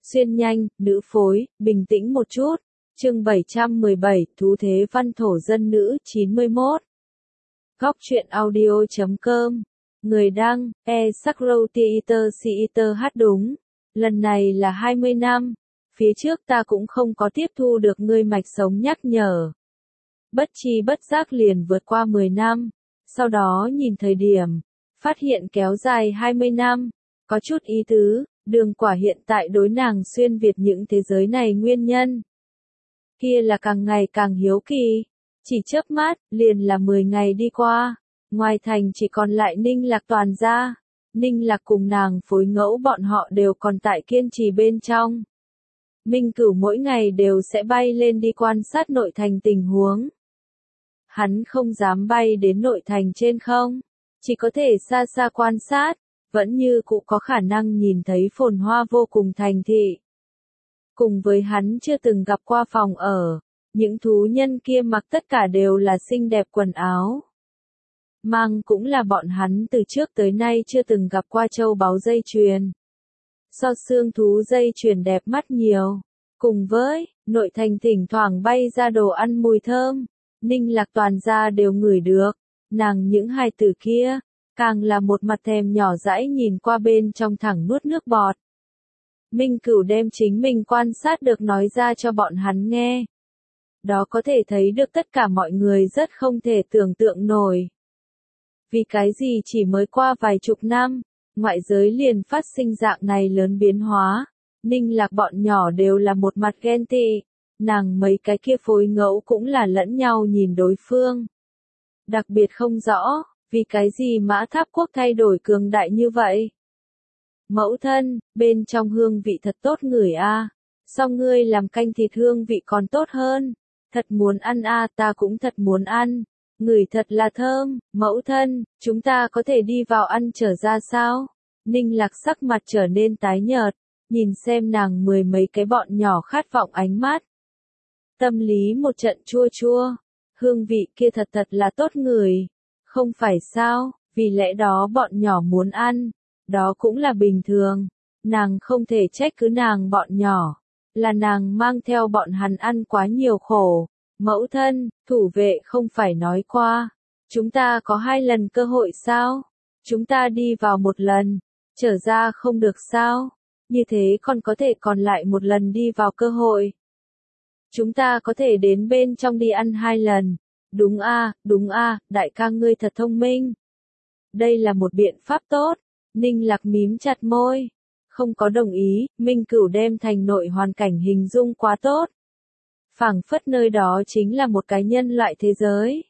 Xuyên nhanh, nữ phối, bình tĩnh một chút. Chương 717, Thú thế văn thổ dân nữ, 91. Góc truyện audio.com. Người đăng, Sakrotheater hát đúng. Lần này là 20 năm. Phía trước ta cũng không có tiếp thu được ngươi mạch sống nhắc nhở. Bất chi bất giác liền vượt qua 10 năm. Sau đó nhìn thời điểm, phát hiện kéo dài 20 năm. Có chút ý tứ, đường quả hiện tại đối nàng xuyên việt những thế giới này nguyên nhân. Kia là càng ngày càng hiếu kỳ. Chỉ chớp mắt, liền là 10 ngày đi qua. Ngoài thành chỉ còn lại Ninh Lạc toàn gia. Ninh Lạc cùng nàng phối ngẫu bọn họ đều còn tại kiên trì bên trong. Minh Cửu mỗi ngày đều sẽ bay lên đi quan sát nội thành tình huống. Hắn không dám bay đến nội thành trên không. Chỉ có thể xa xa quan sát. Vẫn như cụ có khả năng nhìn thấy phồn hoa vô cùng thành thị. Cùng với hắn chưa từng gặp qua phòng ở, những thú nhân kia mặc tất cả đều là xinh đẹp quần áo. Mang cũng là bọn hắn từ trước tới nay chưa từng gặp qua châu báu dây chuyền. So xương thú dây chuyền đẹp mắt nhiều. Cùng với, nội thành thỉnh thoảng bay ra đồ ăn mùi thơm, Ninh Lạc toàn gia đều ngửi được. Nàng những hài tử kia, càng là một mặt thèm nhỏ dãi nhìn qua bên trong thẳng nuốt nước bọt. Minh Cửu đem chính mình quan sát được nói ra cho bọn hắn nghe. Đó có thể thấy được tất cả mọi người rất không thể tưởng tượng nổi. Vì cái gì chỉ mới qua vài chục năm, ngoại giới liền phát sinh dạng này lớn biến hóa. Ninh Lạc bọn nhỏ đều là một mặt ghen tị. Nàng mấy cái kia phối ngẫu cũng là lẫn nhau nhìn đối phương. Đặc biệt không rõ, vì cái gì Mã Tháp Quốc thay đổi cường đại như vậy. Mẫu thân, bên trong hương vị thật tốt ngửi a. Sao ngươi làm canh thịt hương vị còn tốt hơn? Thật muốn ăn a, ta cũng thật muốn ăn. Ngửi thật là thơm, mẫu thân, chúng ta có thể đi vào ăn trở ra sao? Ninh Lạc sắc mặt trở nên tái nhợt, nhìn xem nàng mười mấy cái bọn nhỏ khát vọng ánh mắt. Tâm lý một trận chua chua, hương vị kia thật là tốt ngửi. Không phải sao, vì lẽ đó bọn nhỏ muốn ăn. Đó cũng là bình thường, nàng không thể trách cứ nàng bọn nhỏ, là nàng mang theo bọn hắn ăn quá nhiều khổ. Mẫu thân, thủ vệ không phải nói qua, chúng ta có 2 lần cơ hội sao? Chúng ta đi vào 1 lần, trở ra không được sao? Như thế còn có thể còn lại 1 lần đi vào cơ hội. Chúng ta có thể đến bên trong đi ăn 2 lần. Đúng a, đại ca ngươi thật thông minh. Đây là một biện pháp tốt. Ninh Lạc mím chặt môi. Không có đồng ý, Minh Cửu đem thành nội hoàn cảnh hình dung quá tốt. Phảng phất nơi đó chính là một cái nhân loại thế giới.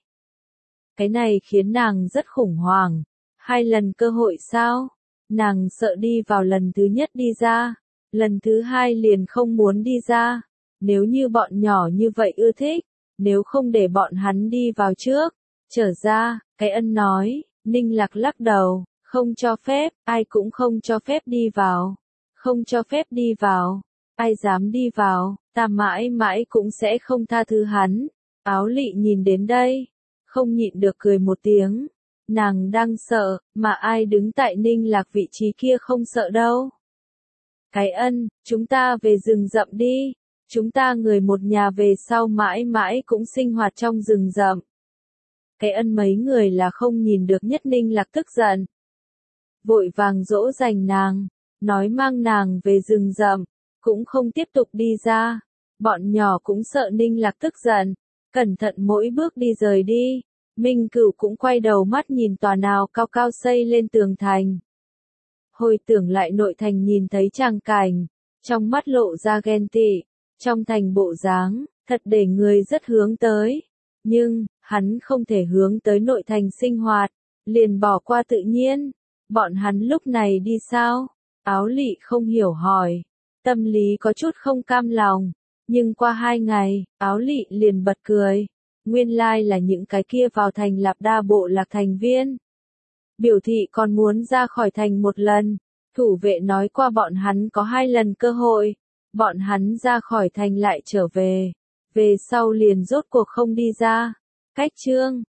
Cái này khiến nàng rất khủng hoảng. 2 lần cơ hội sao? Nàng sợ đi vào lần thứ nhất đi ra. Lần thứ 2 liền không muốn đi ra. Nếu như bọn nhỏ như vậy ưa thích. Nếu không để bọn hắn đi vào trước. Trở ra, cái ân nói. Ninh Lạc lắc đầu. Không cho phép, ai cũng không cho phép đi vào. Không cho phép đi vào. Ai dám đi vào, ta mãi mãi cũng sẽ không tha thứ hắn. Áo Lị nhìn đến đây, không nhịn được cười một tiếng. Nàng đang sợ, mà ai đứng tại Ninh Lạc vị trí kia không sợ đâu. Cái ân, chúng ta về rừng rậm đi. Chúng ta người một nhà về sau mãi mãi cũng sinh hoạt trong rừng rậm. Cái ân mấy người là không nhìn được nhất Ninh Lạc tức giận. Vội vàng dỗ dành nàng, nói mang nàng về rừng rậm, cũng không tiếp tục đi ra. Bọn nhỏ cũng sợ Ninh Lạc tức giận, cẩn thận mỗi bước đi rời đi. Minh Cửu cũng quay đầu mắt nhìn tòa nào cao cao xây lên tường thành. Hồi tưởng lại nội thành nhìn thấy tràng cảnh, trong mắt lộ ra ghen tị, trong thành bộ dáng, thật để người rất hướng tới. Nhưng, hắn không thể hướng tới nội thành sinh hoạt, liền bỏ qua tự nhiên. Bọn hắn lúc này đi sao? Áo Lị không hiểu hỏi. Tâm lý có chút không cam lòng. Nhưng qua 2 ngày, Áo Lị liền bật cười. Nguyên lai là những cái kia vào thành Lạp Đa bộ lạc thành viên. Biểu thị còn muốn ra khỏi thành 1 lần. Thủ vệ nói qua bọn hắn có 2 lần cơ hội. Bọn hắn ra khỏi thành lại trở về. Về sau liền rốt cuộc không đi ra. Cách chương